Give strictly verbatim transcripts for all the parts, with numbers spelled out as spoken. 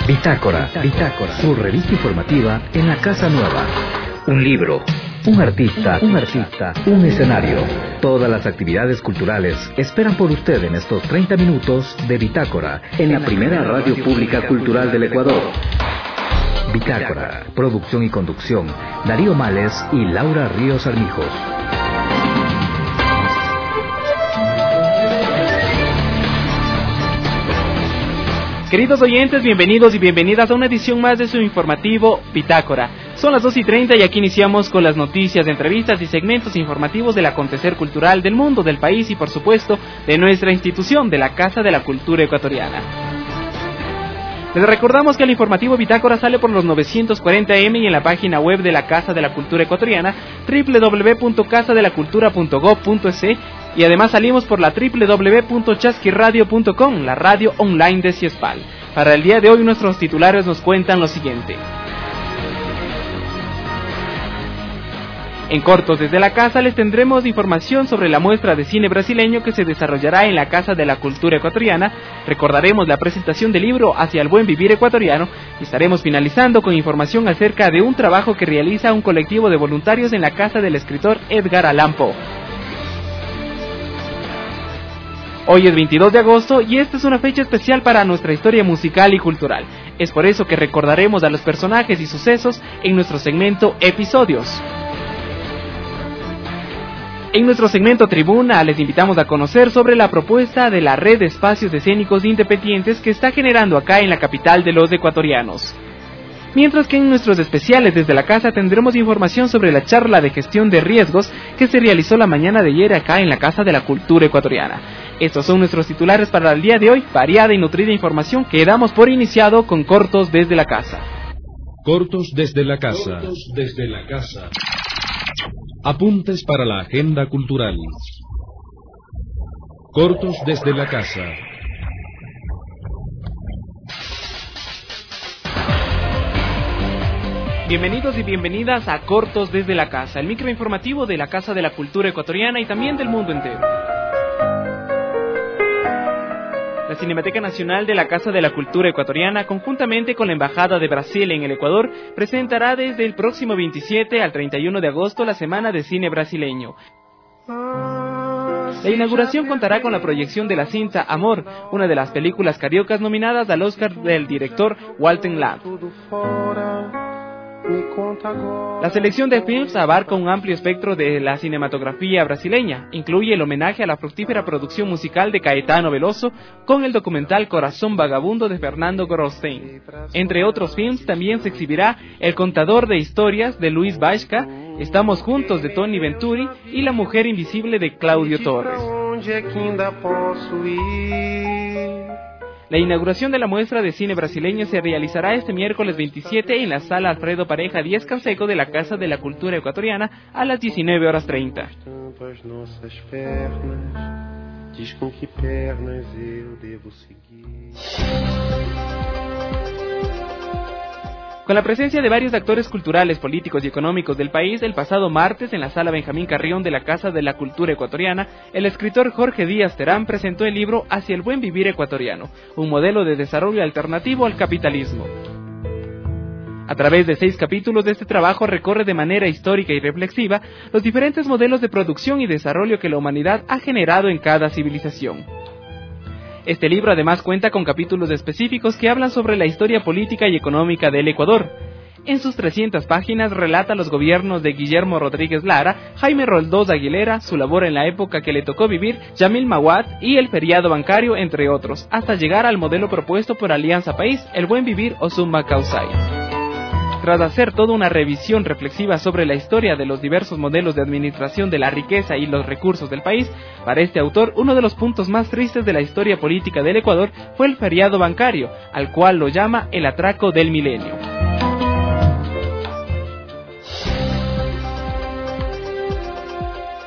Bitácora, Bitácora, su revista informativa en la Casa Nueva. Un libro, un artista, un artista, un escenario. Todas las actividades culturales esperan por usted en estos treinta minutos de Bitácora, en la primera radio pública cultural del Ecuador. Bitácora, producción y conducción, Darío Males y Laura Ríos Armijos. Queridos oyentes, bienvenidos y bienvenidas a una edición más de su informativo Bitácora. Son las dos y treinta y aquí iniciamos con las noticias, entrevistas y segmentos informativos del acontecer cultural del mundo, del país y por supuesto de nuestra institución, de la Casa de la Cultura Ecuatoriana. Les recordamos que el informativo Bitácora sale por los novecientos cuarenta eme y en la página web de la Casa de la Cultura Ecuatoriana, doble u doble u doble u punto casa de la cultura punto gob punto es, y además salimos por la doble u doble u doble u punto chasquiradio punto com, la radio online de Ciespal. Para el día de hoy nuestros titulares nos cuentan lo siguiente. En cortos desde la casa les tendremos información sobre la muestra de cine brasileño que se desarrollará en la Casa de la Cultura Ecuatoriana, recordaremos la presentación del libro Hacia el Buen Vivir Ecuatoriano y estaremos finalizando con información acerca de un trabajo que realiza un colectivo de voluntarios en la casa del escritor Edgar Allan Poe. Hoy es veintidós de agosto y esta es una fecha especial para nuestra historia musical y cultural. Es por eso que recordaremos a los personajes y sucesos en nuestro segmento Episodios. En nuestro segmento Tribuna les invitamos a conocer sobre la propuesta de la Red de Espacios Escénicos Independientes que está generando acá en la capital de los ecuatorianos. Mientras que en nuestros especiales desde la casa tendremos información sobre la charla de gestión de riesgos que se realizó la mañana de ayer acá en la Casa de la Cultura Ecuatoriana. Estos son nuestros titulares para el día de hoy, variada y nutrida información que damos por iniciado con Cortos desde la Casa. Cortos desde la Casa. Cortos desde la Casa. Apuntes para la agenda cultural. Cortos desde la Casa. Bienvenidos y bienvenidas a Cortos desde la Casa, el microinformativo de la Casa de la Cultura Ecuatoriana y también del mundo entero. La Cinemateca Nacional de la Casa de la Cultura Ecuatoriana, conjuntamente con la Embajada de Brasil en el Ecuador, presentará desde el próximo veintisiete al treinta y uno de agosto la Semana de Cine Brasileño. La inauguración contará con la proyección de la cinta Amor, una de las películas cariocas nominadas al Oscar del director Walter Lang. La selección de films abarca un amplio espectro de la cinematografía brasileña. Incluye el homenaje a la fructífera producción musical de Caetano Veloso con el documental Corazón Vagabundo de Fernando Goldstein. Entre otros films también se exhibirá El Contador de Historias de Luis Bajka, Estamos Juntos de Tony Venturi y La Mujer Invisible de Claudio Torres. La inauguración de la muestra de cine brasileño se realizará este miércoles veintisiete en la Sala Alfredo Pareja Díaz Canseco de la Casa de la Cultura Ecuatoriana a las diecinueve horas treinta. Con la presencia de varios actores culturales, políticos y económicos del país, el pasado martes en la Sala Benjamín Carrión de la Casa de la Cultura Ecuatoriana, el escritor Jorge Díaz Terán presentó el libro Hacia el Buen Vivir Ecuatoriano, un modelo de desarrollo alternativo al capitalismo. A través de seis capítulos de este trabajo recorre de manera histórica y reflexiva los diferentes modelos de producción y desarrollo que la humanidad ha generado en cada civilización. Este libro además cuenta con capítulos específicos que hablan sobre la historia política y económica del Ecuador. En sus trescientas páginas relata los gobiernos de Guillermo Rodríguez Lara, Jaime Roldós Aguilera, su labor en la época que le tocó vivir, Yamil Mahuad y el feriado bancario, entre otros, hasta llegar al modelo propuesto por Alianza País, El Buen Vivir o Summa Causai. Tras hacer toda una revisión reflexiva sobre la historia de los diversos modelos de administración de la riqueza y los recursos del país, para este autor uno de los puntos más tristes de la historia política del Ecuador fue el feriado bancario, al cual lo llama el atraco del milenio.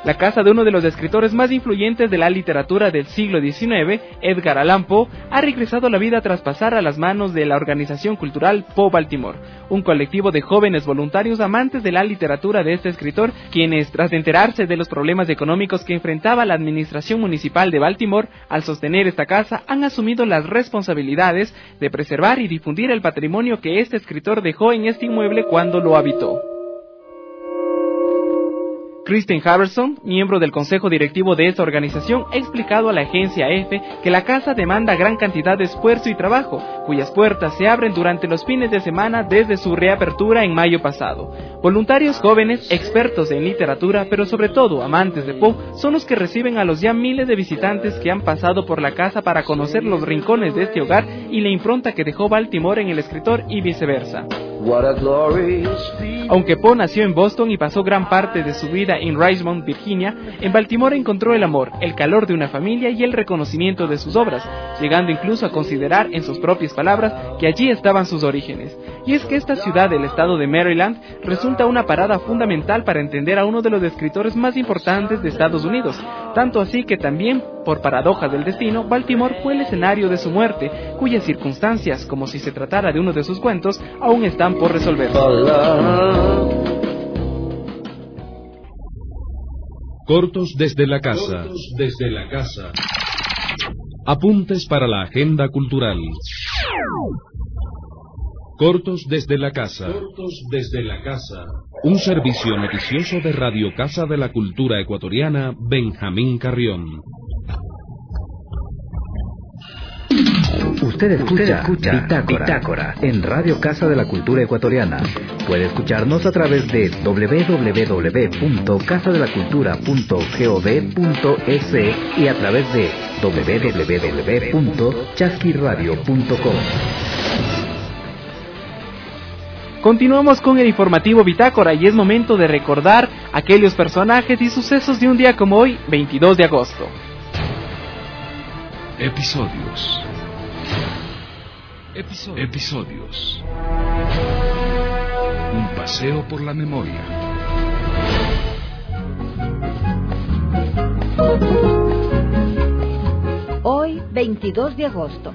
La casa de uno de los escritores más influyentes de la literatura del siglo diecinueve, Edgar Allan Poe, ha regresado a la vida tras pasar a las manos de la organización cultural Poe Baltimore, un colectivo de jóvenes voluntarios amantes de la literatura de este escritor, quienes, tras enterarse de los problemas económicos que enfrentaba la administración municipal de Baltimore al sostener esta casa, han asumido las responsabilidades de preservar y difundir el patrimonio que este escritor dejó en este inmueble cuando lo habitó. Kristen Haverson, miembro del consejo directivo de esta organización, ha explicado a la agencia EFE que la casa demanda gran cantidad de esfuerzo y trabajo, cuyas puertas se abren durante los fines de semana desde su reapertura en mayo pasado. Voluntarios jóvenes, expertos en literatura, pero sobre todo amantes de Poe, son los que reciben a los ya miles de visitantes que han pasado por la casa para conocer los rincones de este hogar y la impronta que dejó Baltimore en el escritor y viceversa. Aunque Poe nació en Boston y pasó gran parte de su vida en Richmond, Virginia, en Baltimore encontró el amor, el calor de una familia y el reconocimiento de sus obras, llegando incluso a considerar, en sus propias palabras, que allí estaban sus orígenes. Y es que esta ciudad del estado de Maryland resulta una parada fundamental para entender a uno de los escritores más importantes de Estados Unidos, tanto así que también, por paradojas del destino, Baltimore fue el escenario de su muerte, cuyas circunstancias, como si se tratara de uno de sus cuentos, aún están por resolverse. Cortos desde la casa. Cortos desde la casa. Apuntes para la agenda cultural. Cortos desde la casa. Cortos desde la casa. Un servicio noticioso de Radio Casa de la Cultura Ecuatoriana, Benjamín Carrión. Usted escucha, Usted escucha Bitácora, Bitácora en Radio Casa de la Cultura Ecuatoriana. Puede escucharnos a través de doble u doble u doble u punto casa de la cultura punto gov punto es y a través de doble u doble u doble u punto chasquiradio punto com. Continuamos con el informativo Bitácora y es momento de recordar aquellos personajes y sucesos de un día como hoy, veintidós de agosto. Episodios. Episodios. Episodios. Un paseo por la memoria. Hoy, veintidós de agosto.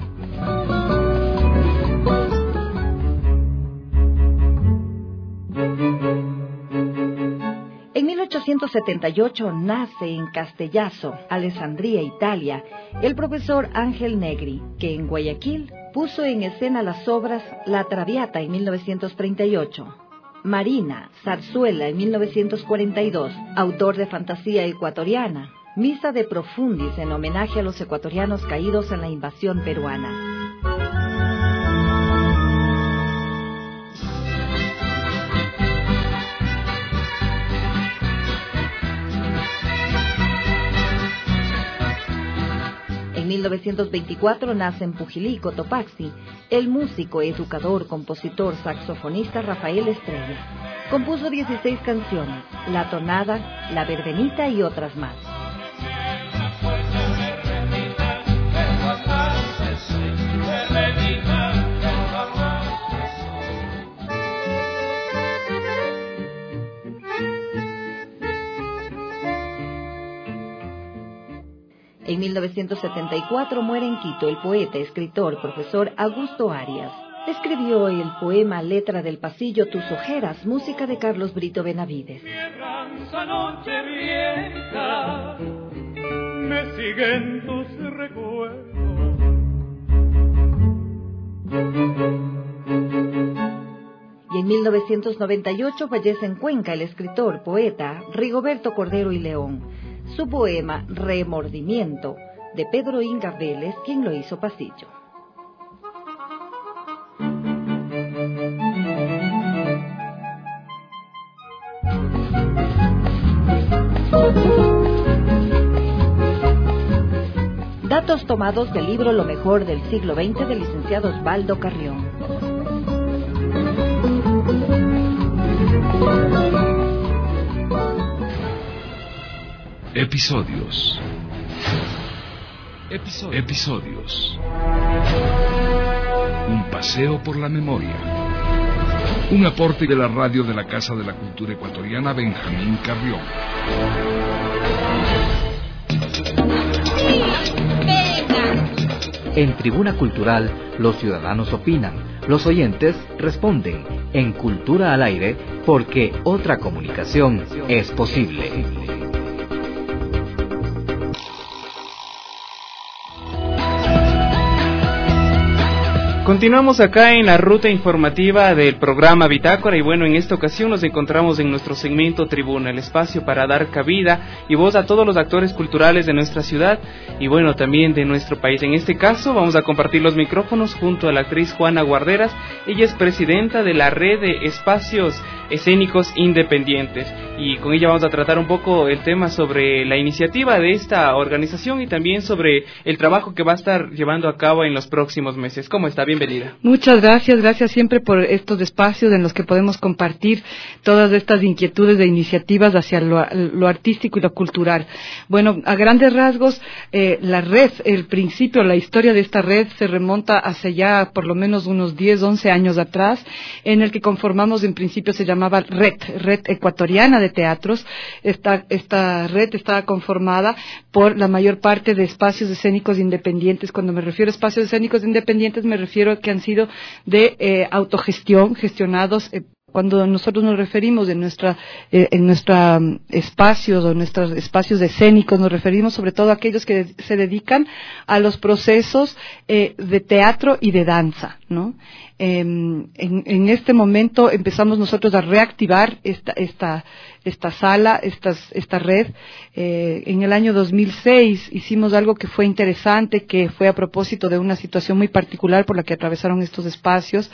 En mil ochocientos setenta y ocho nace en Castellaso, Alessandria, Italia, el profesor Ángel Negri, que en Guayaquil puso en escena las obras La Traviata en mil novecientos treinta y ocho, Marina, Zarzuela en mil novecientos cuarenta y dos, autor de fantasía ecuatoriana, Misa de Profundis en homenaje a los ecuatorianos caídos en la invasión peruana. En mil novecientos veinticuatro nace en Pujilí, Cotopaxi, el músico, educador, compositor, saxofonista Rafael Estrella. Compuso dieciséis canciones, La Tonada, La Verbenita y otras más. En mil novecientos setenta y cuatro muere en Quito el poeta, escritor, profesor Augusto Arias. Escribió el poema Letra del Pasillo, Tus Ojeras, música de Carlos Brito Benavides. Noche vieja, me siguen tus recuerdos. Y en mil novecientos noventa y ocho fallece en Cuenca el escritor, poeta Rigoberto Cordero y León. Su poema Remordimiento, de Pedro Inga Vélez, quien lo hizo pasillo. Datos tomados del libro Lo mejor del siglo veinte del licenciado Osvaldo Carrión. Episodios. Episodios. Episodios. Un paseo por la memoria. Un aporte de la radio de la Casa de la Cultura Ecuatoriana, Benjamín Carrión. En Tribuna Cultural, los ciudadanos opinan, los oyentes responden. En Cultura al Aire, porque otra comunicación es posible. Continuamos acá en la ruta informativa del programa Bitácora y bueno, en esta ocasión nos encontramos en nuestro segmento Tribuna, el espacio para dar cabida y voz a todos los actores culturales de nuestra ciudad y bueno, también de nuestro país. En este caso vamos a compartir los micrófonos junto a la actriz Juana Guarderas. Ella es presidenta de la Red de Espacios Escénicos Independientes y con ella vamos a tratar un poco el tema sobre la iniciativa de esta organización y también sobre el trabajo que va a estar llevando a cabo en los próximos meses. ¿Cómo está? Bienvenida. Muchas gracias, gracias siempre por estos espacios en los que podemos compartir todas estas inquietudes de iniciativas hacia lo, lo artístico y lo cultural. Bueno, a grandes rasgos, eh, la red, el principio, la historia de esta red se remonta hace ya por lo menos unos diez, once años atrás, en el que conformamos, en principio se llamaba Red, Red Ecuatoriana de Teatros. Esta, esta red estaba conformada por la mayor parte de espacios escénicos independientes. Cuando me refiero a espacios escénicos independientes, me refiero que han sido de eh, autogestión, gestionados. Eh, cuando nosotros nos referimos en nuestra eh, en nuestros um, espacios o nuestros espacios escénicos, nos referimos sobre todo a aquellos que de, se dedican a los procesos eh, de teatro y de danza, ¿no? Eh, en, en este momento empezamos nosotros a reactivar esta esta esta sala, estas, esta red. Eh, en el año dos mil seis hicimos algo que fue interesante, que fue a propósito de una situación muy particular por la que atravesaron estos espacios.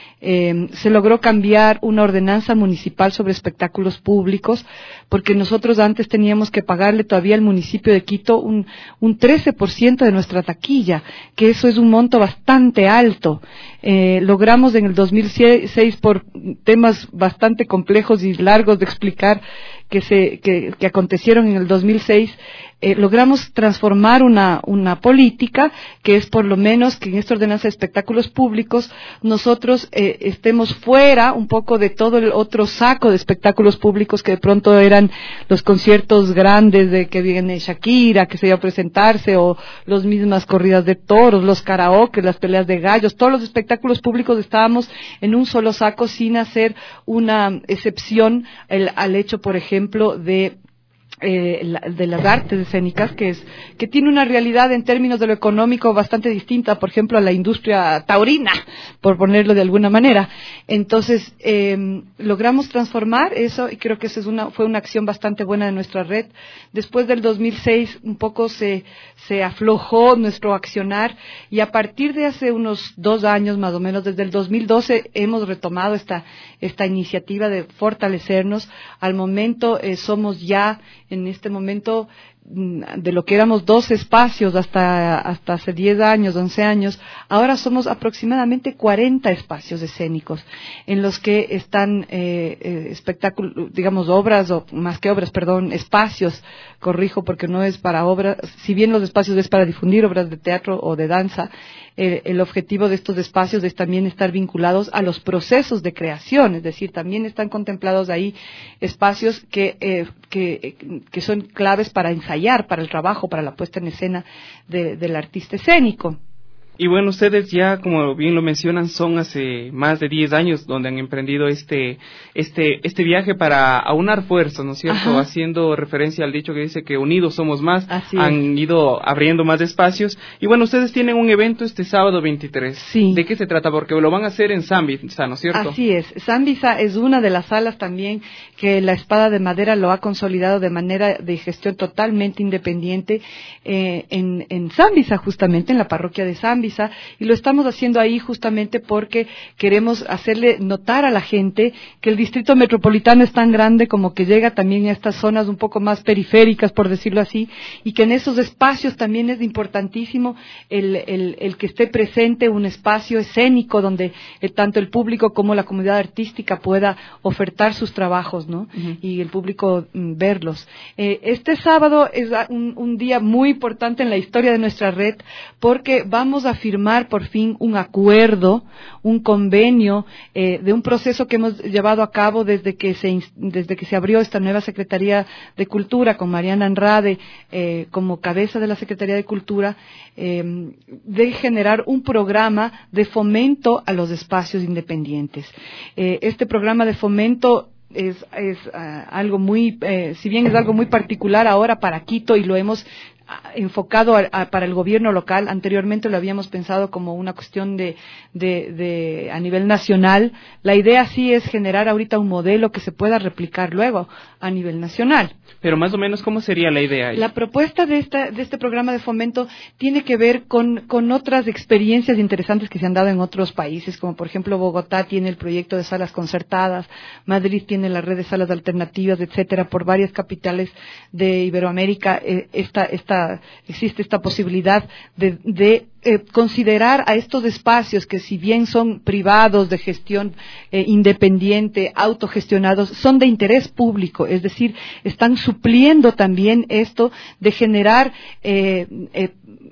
Eh, se logró cambiar una ordenanza municipal sobre espectáculos públicos, porque nosotros antes teníamos que pagarle todavía al municipio de Quito un, un trece por ciento de nuestra taquilla, que eso es un monto bastante alto. Eh, logramos en el dos mil seis, por temas bastante complejos y largos de explicar, que se que, que acontecieron en el dos mil seis, eh, logramos transformar una una política que es por lo menos que en esta ordenanza de espectáculos públicos nosotros eh, estemos fuera un poco de todo el otro saco de espectáculos públicos que de pronto eran los conciertos grandes de que viene Shakira, que se iba a presentarse, o las mismas corridas de toros, los karaoke, las peleas de gallos. Todos los espectáculos públicos estábamos en un solo saco sin hacer una excepción el, al hecho, por ejemplo, de Eh, la, de las artes escénicas, que es que tiene una realidad en términos de lo económico bastante distinta, por ejemplo, a la industria taurina, por ponerlo de alguna manera. Entonces, eh, logramos transformar eso y creo que esa es una, fue una acción bastante buena de nuestra red. Después del dos mil seis, un poco se, se aflojó nuestro accionar y a partir de hace unos dos años, más o menos, desde el dos mil doce, hemos retomado esta, esta iniciativa de fortalecernos. Al momento, eh, somos ya en este momento, de lo que éramos dos espacios hasta hasta hace diez años, once años, ahora somos aproximadamente cuarenta espacios escénicos en los que están eh, eh, espectáculos, digamos, obras, o más que obras, perdón, espacios, corrijo porque no es para obras, si bien los espacios es para difundir obras de teatro o de danza, eh, el objetivo de estos espacios es también estar vinculados a los procesos de creación, es decir, también están contemplados ahí espacios que, eh, que, que son claves para ensayar, para el trabajo, para la puesta en escena de, del artista escénico. Y bueno, ustedes ya, como bien lo mencionan, son hace más de diez años donde han emprendido este este este viaje para aunar fuerzas, ¿no es cierto? Ajá. Haciendo referencia al dicho que dice que unidos somos más. Así han es. Ido abriendo más espacios. Y bueno, ustedes tienen un evento este sábado veintitrés. Sí. ¿De qué se trata? Porque lo van a hacer en Sambisa, ¿no es cierto? Así es. Sambisa es una de las salas también que la Espada de Madera lo ha consolidado de manera de gestión totalmente independiente eh, en, en Sambisa, justamente, en la parroquia de Sambisa. Y lo estamos haciendo ahí justamente porque queremos hacerle notar a la gente que el distrito metropolitano es tan grande como que llega también a estas zonas un poco más periféricas, por decirlo así, y que en esos espacios también es importantísimo el, el, el que esté presente un espacio escénico donde eh, tanto el público como la comunidad artística pueda ofertar sus trabajos, ¿no? Uh-huh. Y el público mm, verlos. Eh, este sábado es un, un día muy importante en la historia de nuestra red porque vamos a a firmar por fin un acuerdo, un convenio eh, de un proceso que hemos llevado a cabo desde que se desde que se abrió esta nueva Secretaría de Cultura con Mariana Andrade eh, como cabeza de la Secretaría de Cultura, eh, de generar un programa de fomento a los espacios independientes. Eh, este programa de fomento es, es uh, algo muy, eh, si bien es algo muy particular ahora para Quito y lo hemos enfocado a, a, para el gobierno local. Anteriormente lo habíamos pensado como una cuestión de, de, de a nivel nacional. La idea sí es generar ahorita un modelo que se pueda replicar luego a nivel nacional. Pero más o menos, ¿cómo sería la idea ahí? La propuesta de, esta, de este programa de fomento tiene que ver con, con otras experiencias interesantes que se han dado en otros países, como por ejemplo Bogotá tiene el proyecto de salas concertadas, Madrid tiene la red de salas alternativas, etcétera, por varias capitales de Iberoamérica eh, esta, esta, existe esta posibilidad de, de Eh, considerar a estos espacios que si bien son privados de gestión eh, independiente, autogestionados, son de interés público, es decir, están supliendo también esto de generar eh, eh,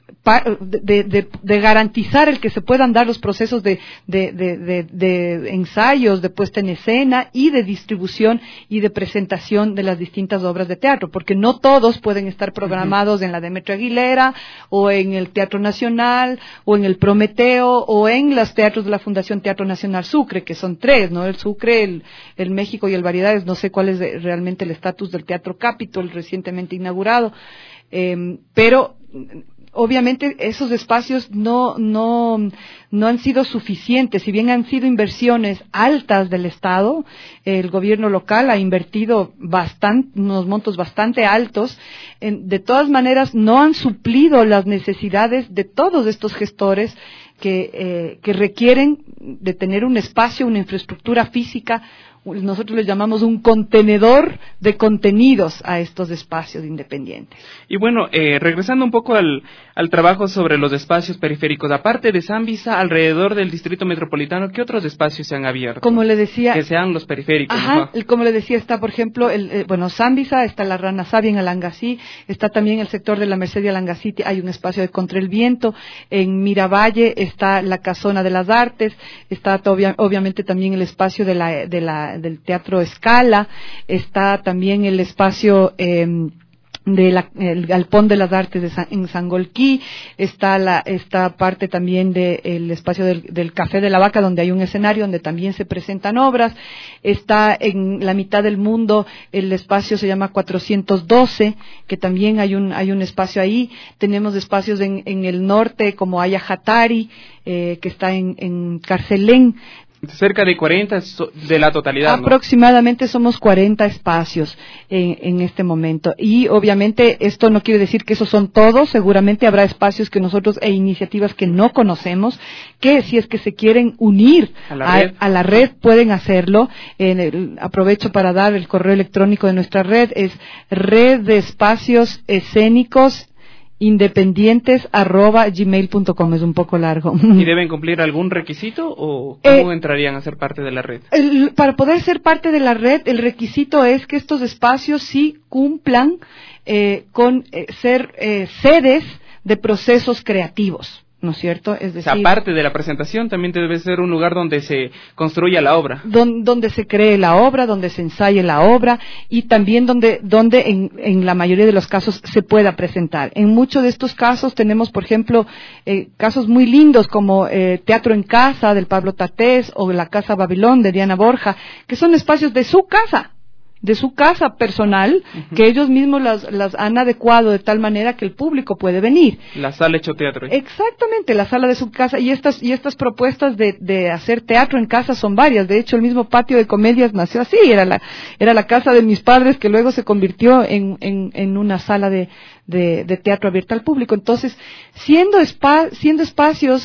De, de, de garantizar el que se puedan dar los procesos de, de, de, de, de ensayos, de puesta en escena y de distribución y de presentación de las distintas obras de teatro, porque no todos pueden estar programados uh-huh. en la Demetria Aguilera o en el Teatro Nacional o en el Prometeo o en los teatros de la Fundación Teatro Nacional Sucre, que son tres, ¿no? El Sucre, el, el México y el Variedades. No sé cuál es realmente el estatus del Teatro Capitol recientemente inaugurado, eh, pero obviamente esos espacios no, no, no han sido suficientes, si bien han sido inversiones altas del Estado, el gobierno local ha invertido bastante, unos montos bastante altos, en, de todas maneras no han suplido las necesidades de todos estos gestores que, eh, que requieren de tener un espacio, una infraestructura física. Nosotros les llamamos un contenedor de contenidos a estos espacios independientes. Y bueno, eh, regresando un poco al, al trabajo sobre los espacios periféricos, aparte de Zambisa, alrededor del Distrito Metropolitano, ¿qué otros espacios se han abierto? Como le decía, que sean los periféricos. Ajá, el, como le decía, está, por ejemplo, el, eh, bueno, Zambisa, está la Rana Sabia en Alangasí, está también el sector de la Merced y Alangasí, hay un espacio de Contra el Viento, en Miravalle está la Casona de las Artes, está obvia, obviamente también el espacio de la, de la del Teatro Escala, está también el espacio eh, de la, el Galpón de las Artes de San, en Sangolquí, está la, esta parte también del de espacio del, del Café de la Vaca, donde hay un escenario donde también se presentan obras, está en la mitad del mundo, el espacio se llama cuatrocientos doce, que también hay un, hay un espacio ahí, tenemos espacios en, en el norte como Ayajatari, eh, que está en, en Carcelén, cerca de cuarenta de la totalidad, ¿no? Aproximadamente somos cuarenta espacios en, en este momento. Y obviamente esto no quiere decir que esos son todos. Seguramente habrá espacios que nosotros e iniciativas que no conocemos, que si es que se quieren unir a la a, red, a la red pueden hacerlo. En el, aprovecho para dar el correo electrónico de nuestra red. Es red de espacios escénicos independientes arroba gmail punto com, es un poco largo. ¿Y deben cumplir algún requisito o cómo eh, entrarían a ser parte de la red? El, para poder ser parte de la red, el requisito es que estos espacios sí cumplan eh, con eh, ser eh, sedes de procesos creativos, ¿no es cierto? Es decir, aparte de la presentación, también debe ser un lugar donde se construya la obra. Don, donde se cree la obra, donde se ensaye la obra y también donde, donde en, en la mayoría de los casos se pueda presentar. En muchos de estos casos tenemos, por ejemplo, eh, casos muy lindos como eh, Teatro en Casa del Pablo Tatés o la Casa Babilón de Diana Borja, que son espacios de su casa. de su casa personal, uh-huh. que ellos mismos las, las han adecuado de tal manera que el público puede venir. La sala hecho teatro. Exactamente, la sala de su casa. Y estas, y estas propuestas de, de hacer teatro en casa son varias. De hecho, el mismo Patio de Comedias nació así. Era la, era la casa de mis padres que luego se convirtió en, en, en una sala de, de, de teatro abierta al público. Entonces, siendo, spa, siendo espacios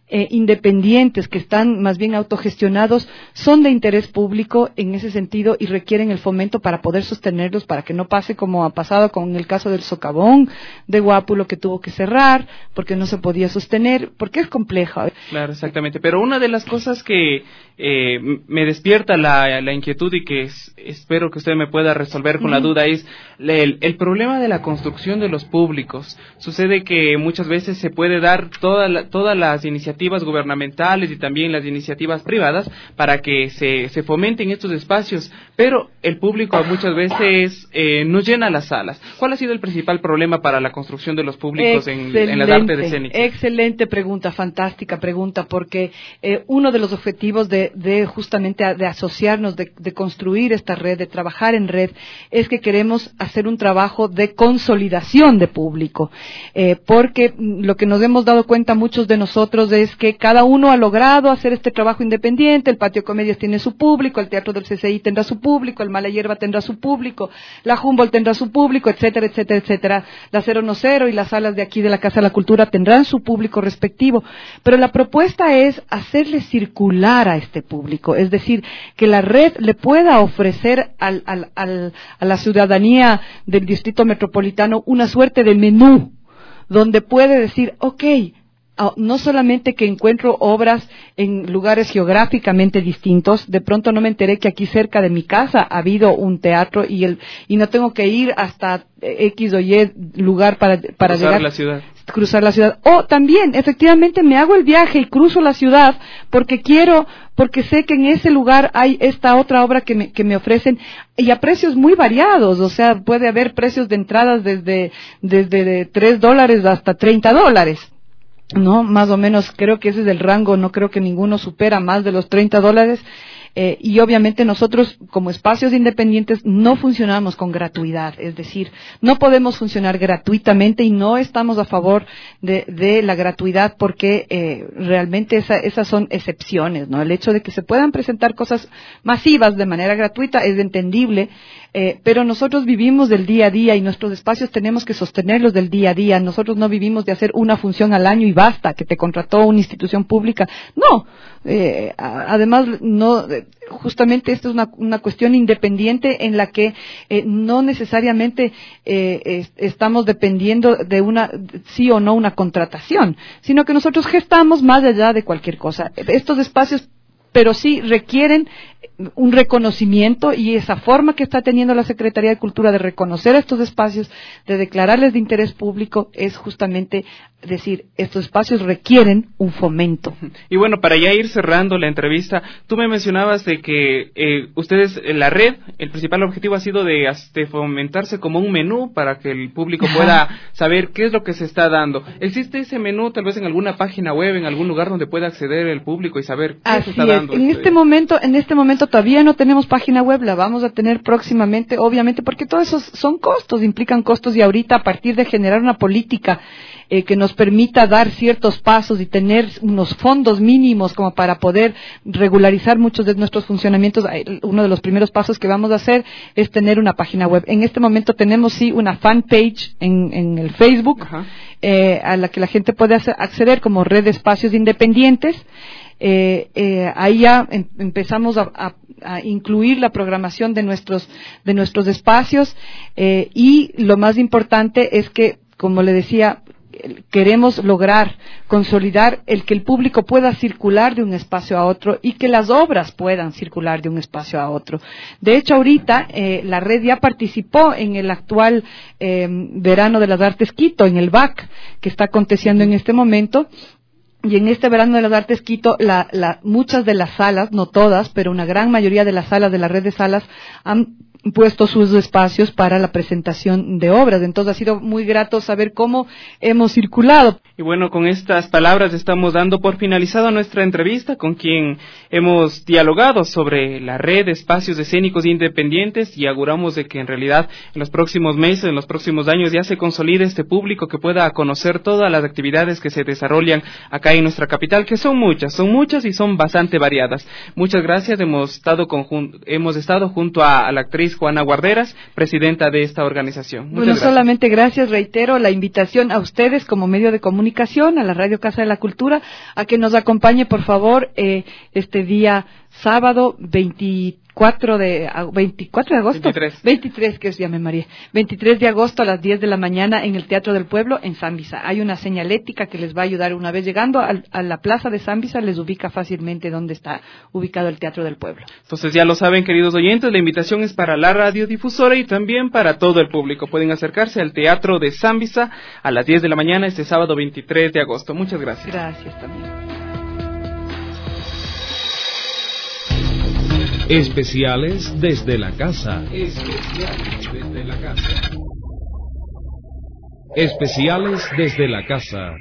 eh, independientes, que están más bien autogestionados, son de interés público en ese sentido y requieren el fomento para poder sostenerlos, para que no pase como ha pasado con el caso del Socavón de Guápulo, que tuvo que cerrar porque no se podía sostener, porque es compleja. Claro, exactamente. Pero una de las cosas que eh, me despierta la, la inquietud y que es, espero que usted me pueda resolver con uh-huh. la duda es el, el problema de la construcción de los públicos. Sucede que muchas veces se puede dar toda la, todas las iniciativas gubernamentales y también las iniciativas privadas para que se, se fomenten estos espacios, pero el público muchas veces eh, no llena las salas. ¿Cuál ha sido el principal problema para la construcción de los públicos en, en las artes escénicas? Excelente pregunta, fantástica pregunta, porque eh, uno de los objetivos de, de justamente a, de asociarnos, de, de construir esta red, de trabajar en red, es que queremos hacer un trabajo de consolidación de público, eh, porque lo que nos hemos dado cuenta muchos de nosotros es que cada uno ha logrado hacer este trabajo independiente. El Patio Comedias tiene su público, el Teatro del C C I tendrá su público, el Mala Hierba tendrá su público, la Humboldt tendrá su público, etcétera, etcétera, etcétera. La Cero No Cero y las salas de aquí de la Casa de la Cultura tendrán su público respectivo, pero la propuesta es hacerle circular a este público, es decir, que la red le pueda ofrecer al, al, al, a la ciudadanía del Distrito Metropolitano una suerte de menú, donde puede decir, ok, no solamente que encuentro obras en lugares geográficamente distintos, de pronto no me enteré que aquí cerca de mi casa ha habido un teatro y el y no tengo que ir hasta X o Y lugar para, para cruzar llegar, la ciudad. cruzar la ciudad. O también, efectivamente, me hago el viaje y cruzo la ciudad porque quiero, porque sé que en ese lugar hay esta otra obra que me, que me ofrecen y a precios muy variados. O sea, puede haber precios de entradas desde, desde tres dólares hasta treinta dólares. No, más o menos creo que ese es el rango, no creo que ninguno supera más de los treinta dólares. Eh, y obviamente nosotros como espacios independientes no funcionamos con gratuidad, es decir, no podemos funcionar gratuitamente y no estamos a favor de, de la gratuidad porque eh, realmente esa, esas son excepciones, ¿no? El hecho de que se puedan presentar cosas masivas de manera gratuita es entendible, eh, pero nosotros vivimos del día a día y nuestros espacios tenemos que sostenerlos del día a día. Nosotros no vivimos de hacer una función al año y basta, que te contrató una institución pública. No, eh, además no, justamente esto es una, una cuestión independiente en la que eh, no necesariamente eh, es, estamos dependiendo de una sí o no una contratación, sino que nosotros gestamos más allá de cualquier cosa. Estos espacios, pero sí requieren un reconocimiento y esa forma que está teniendo la Secretaría de Cultura de reconocer estos espacios, de declararles de interés público, es justamente decir, estos espacios requieren un fomento. Y bueno, para ya ir cerrando la entrevista, tú me mencionabas de que eh, ustedes, la red, el principal objetivo ha sido de, de fomentarse como un menú para que el público pueda saber qué es lo que se está dando. ¿Existe ese menú tal vez en alguna página web, en algún lugar donde pueda acceder el público y saber qué Así se está es. dando? En este momento, en este momento todavía no tenemos página web, la vamos a tener próximamente, obviamente, porque todos esos son costos, implican costos y ahorita a partir de generar una política eh, que nos permita dar ciertos pasos y tener unos fondos mínimos como para poder regularizar muchos de nuestros funcionamientos, uno de los primeros pasos que vamos a hacer es tener una página web. En este momento tenemos sí una fanpage en, en el Facebook eh, a la que la gente puede acceder como Red de Espacios Independientes. Eh, eh, ahí ya em, empezamos a, a, a incluir la programación de nuestros de nuestros espacios eh, y lo más importante es que, como le decía, queremos lograr consolidar el que el público pueda circular de un espacio a otro y que las obras puedan circular de un espacio a otro. De hecho, ahorita eh, la red ya participó en el actual eh, Verano de las Artes Quito, en el V A C, que está aconteciendo en este momento. Y en este Verano de las Artes Quito, la, la, muchas de las salas, no todas, pero una gran mayoría de las salas de la red de salas han puesto sus espacios para la presentación de obras. Entonces ha sido muy grato saber cómo hemos circulado. Y bueno, con estas palabras estamos dando por finalizada nuestra entrevista con quien hemos dialogado sobre la red de espacios escénicos independientes y auguramos de que en realidad en los próximos meses, en los próximos años ya se consolide este público que pueda conocer todas las actividades que se desarrollan acá en nuestra capital, que son muchas, son muchas y son bastante variadas. Muchas gracias, hemos estado, conjun- hemos estado junto a, a la actriz actriz Juana Guarderas, presidenta de esta organización. Muchas bueno, gracias. solamente gracias, reitero la invitación a ustedes como medio de comunicación, a la Radio Casa de la Cultura, a que nos acompañe, por favor, eh, este día sábado veinticuatro de agosto, veintitrés. veintitrés, que es, ya me mareé, veintitrés de agosto a las diez de la mañana en el Teatro del Pueblo en Zambisa. Hay una señalética que les va a ayudar una vez llegando a, a la plaza de Zambisa, les ubica fácilmente dónde está ubicado el Teatro del Pueblo. Entonces ya lo saben, queridos oyentes, la invitación es para la radiodifusora y también para todo el público. Pueden acercarse al Teatro de Zambisa a las diez de la mañana este sábado veintitrés de agosto. Muchas gracias. Gracias también. Especiales desde la casa. Especiales desde la casa. Especiales desde la casa.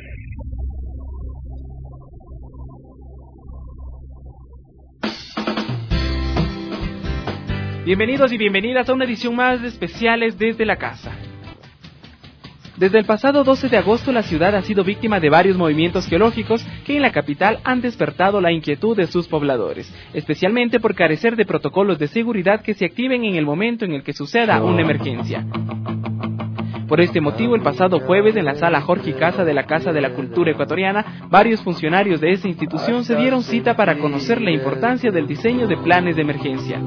Bienvenidos y bienvenidas a una edición más de Especiales desde la casa. Desde el pasado doce de agosto, la ciudad ha sido víctima de varios movimientos geológicos que en la capital han despertado la inquietud de sus pobladores, especialmente por carecer de protocolos de seguridad que se activen en el momento en el que suceda una emergencia. Por este motivo, el pasado jueves, en la sala Jorge Casa de la Casa de la Cultura Ecuatoriana, varios funcionarios de esa institución se dieron cita para conocer la importancia del diseño de planes de emergencia.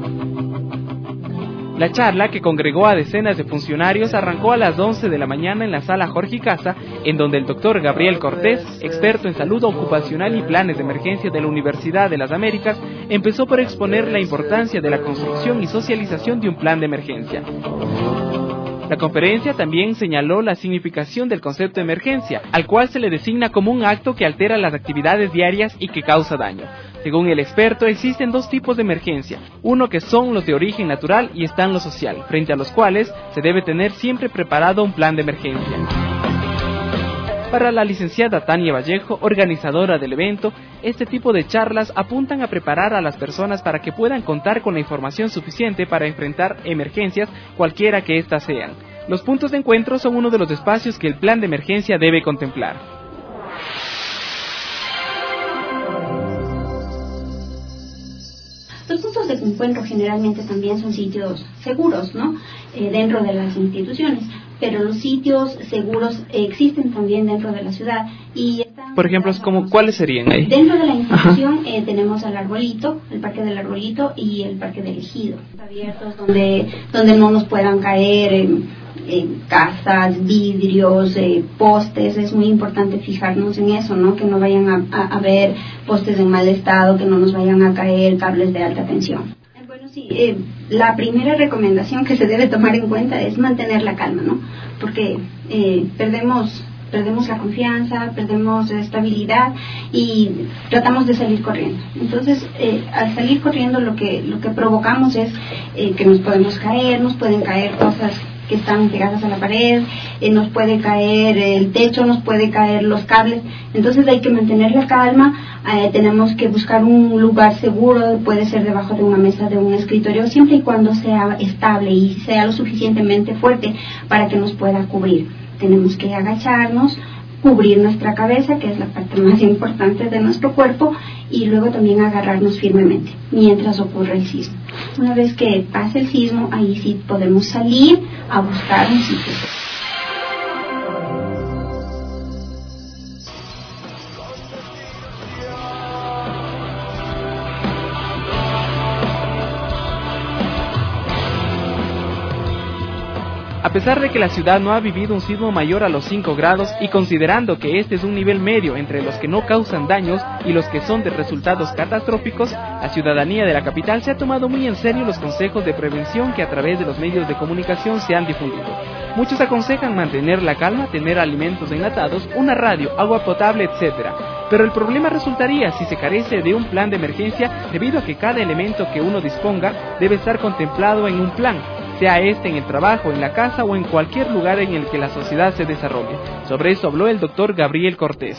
La charla, que congregó a decenas de funcionarios, arrancó a las once de la mañana en la sala Jorge Casa, en donde el doctor Gabriel Cortés, experto en salud ocupacional y planes de emergencia de la Universidad de las Américas, empezó por exponer la importancia de la construcción y socialización de un plan de emergencia. La conferencia también señaló la significación del concepto de emergencia, al cual se le designa como un acto que altera las actividades diarias y que causa daño. Según el experto, existen dos tipos de emergencia, uno que son los de origen natural y están los social, frente a los cuales se debe tener siempre preparado un plan de emergencia. Para la licenciada Tania Vallejo, organizadora del evento, este tipo de charlas apuntan a preparar a las personas para que puedan contar con la información suficiente para enfrentar emergencias, cualquiera que éstas sean. Los puntos de encuentro son uno de los espacios que el plan de emergencia debe contemplar. Los puntos de encuentro generalmente también son sitios seguros, ¿no? Eh, dentro de las instituciones, pero los sitios seguros eh, existen también dentro de la ciudad y están... Por ejemplo, como, ¿cuáles serían ahí? Dentro de la institución eh, tenemos el Arbolito, el Parque del Arbolito y el Parque del Ejido, abiertos donde donde no nos puedan caer eh, eh, casas, vidrios, eh, postes. Es muy importante fijarnos en eso, ¿no? Que no vayan a, a, a ver postes en mal estado, que no nos vayan a caer cables de alta tensión. Bueno, sí, eh, la primera recomendación que se debe tomar en cuenta es mantener la calma, ¿no? Porque eh, perdemos perdemos la confianza, perdemos la estabilidad y tratamos de salir corriendo. Entonces, eh, al salir corriendo lo que lo que provocamos es eh, que nos podemos caer, nos pueden caer cosas que están pegadas a la pared, eh, nos puede caer el techo, nos puede caer los cables. Entonces hay que mantener la calma, eh, tenemos que buscar un lugar seguro, puede ser debajo de una mesa, de un escritorio, siempre y cuando sea estable y sea lo suficientemente fuerte para que nos pueda cubrir. Tenemos que agacharnos, cubrir nuestra cabeza, que es la parte más importante de nuestro cuerpo, y luego también agarrarnos firmemente mientras ocurre el sismo. Una vez que pase el sismo, ahí sí podemos salir a buscar un sitio. A pesar de que la ciudad no ha vivido un sismo mayor a los cinco grados y considerando que este es un nivel medio entre los que no causan daños y los que son de resultados catastróficos, la ciudadanía de la capital se ha tomado muy en serio los consejos de prevención que a través de los medios de comunicación se han difundido. Muchos aconsejan mantener la calma, tener alimentos enlatados, una radio, agua potable, etcétera. Pero el problema resultaría si se carece de un plan de emergencia debido a que cada elemento que uno disponga debe estar contemplado en un plan, sea este en el trabajo, en la casa o en cualquier lugar en el que la sociedad se desarrolle. Sobre eso habló el doctor Gabriel Cortés.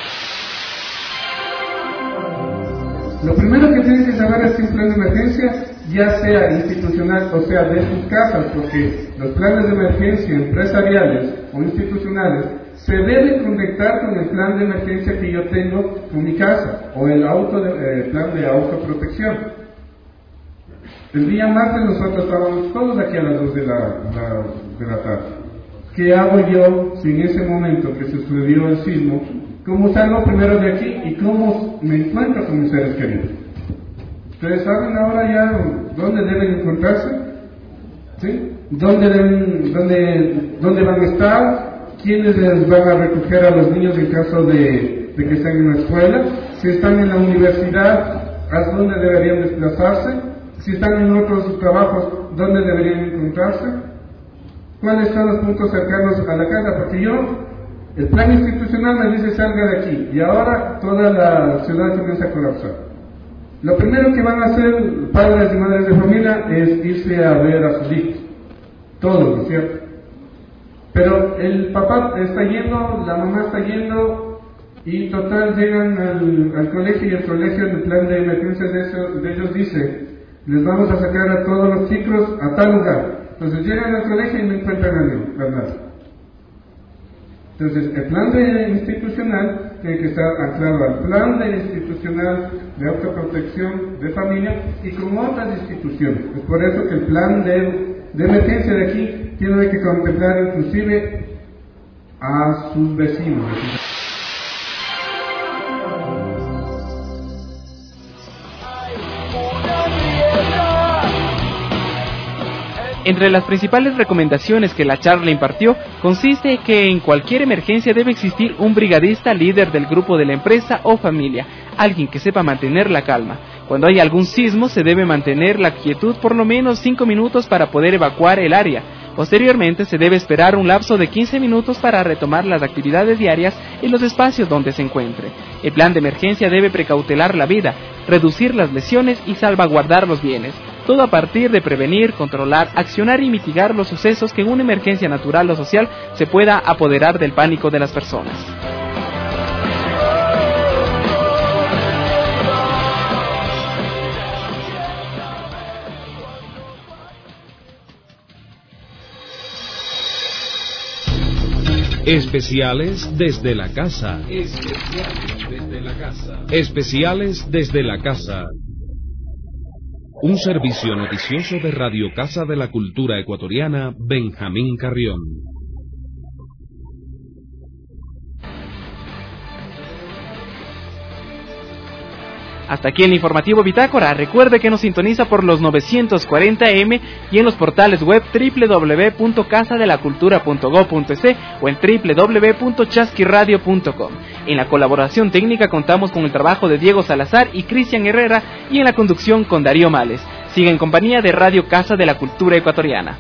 Lo primero que tienen que saber es que un plan de emergencia, ya sea institucional o sea de sus casas, porque los planes de emergencia empresariales o institucionales se deben conectar con el plan de emergencia que yo tengo en mi casa o el auto de, eh, plan de autoprotección. El día martes nosotros estábamos todos aquí a las dos de la, la, de la tarde. ¿Qué hago yo si en ese momento que sucedió el sismo, cómo salgo primero de aquí y cómo me encuentro con mis seres queridos? ¿Ustedes saben ahora ya dónde deben encontrarse? ¿Sí? ¿Dónde, deben, dónde, dónde van a estar? ¿Quiénes les van a recoger a los niños en caso de, de que estén en la escuela? Si están en la universidad, ¿a dónde deberían desplazarse? Si están en otros trabajos, ¿dónde deberían encontrarse? ¿Cuáles son los puntos cercanos a la casa? Porque yo, el plan institucional me dice salga de aquí, y ahora toda la ciudad comienza a colapsar. Lo primero que van a hacer padres y madres de familia es irse a ver a sus hijos, todos, ¿no es cierto? Pero el papá está yendo, la mamá está yendo, y total llegan al, al colegio, y el colegio en el plan de emergencia de, eso, de ellos dice, les vamos a sacar a todos los chicos a tal lugar. Entonces llegan al colegio y no encuentran a nadie. Entonces el plan de institucional tiene que estar anclado al plan de institucional de autoprotección de familia y con otras instituciones. Es por eso que el plan de, de emergencia de aquí tiene que contemplar inclusive a sus vecinos. Entre las principales recomendaciones que la charla impartió consiste que en cualquier emergencia debe existir un brigadista líder del grupo de la empresa o familia, alguien que sepa mantener la calma. Cuando hay algún sismo se debe mantener la quietud por lo menos cinco minutos para poder evacuar el área. Posteriormente se debe esperar un lapso de quince minutos para retomar las actividades diarias en los espacios donde se encuentre. El plan de emergencia debe precautelar la vida, reducir las lesiones y salvaguardar los bienes. Todo a partir de prevenir, controlar, accionar y mitigar los sucesos que en una emergencia natural o social se pueda apoderar del pánico de las personas. Especiales desde la casa. Especiales desde la casa. Especiales desde la casa. Un servicio noticioso de Radio Casa de la Cultura Ecuatoriana, Benjamín Carrión. Hasta aquí el informativo Bitácora. Recuerde que nos sintoniza por los novecientos cuarenta eme y en los portales web doble u doble u doble u punto casa de la cultura punto gob punto es o en doble u doble u doble u punto chasquiradio punto com. En la colaboración técnica contamos con el trabajo de Diego Salazar y Cristian Herrera y en la conducción con Darío Males. Sigue en compañía de Radio Casa de la Cultura Ecuatoriana.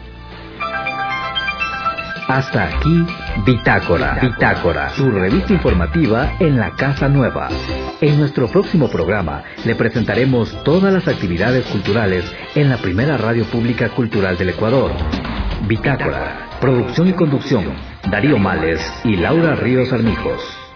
Hasta aquí Bitácora, Bitácora, su revista informativa en la Casa Nueva. En nuestro próximo programa le presentaremos todas las actividades culturales en la primera radio pública cultural del Ecuador. Bitácora, producción y conducción, Darío Males y Laura Ríos Armijos.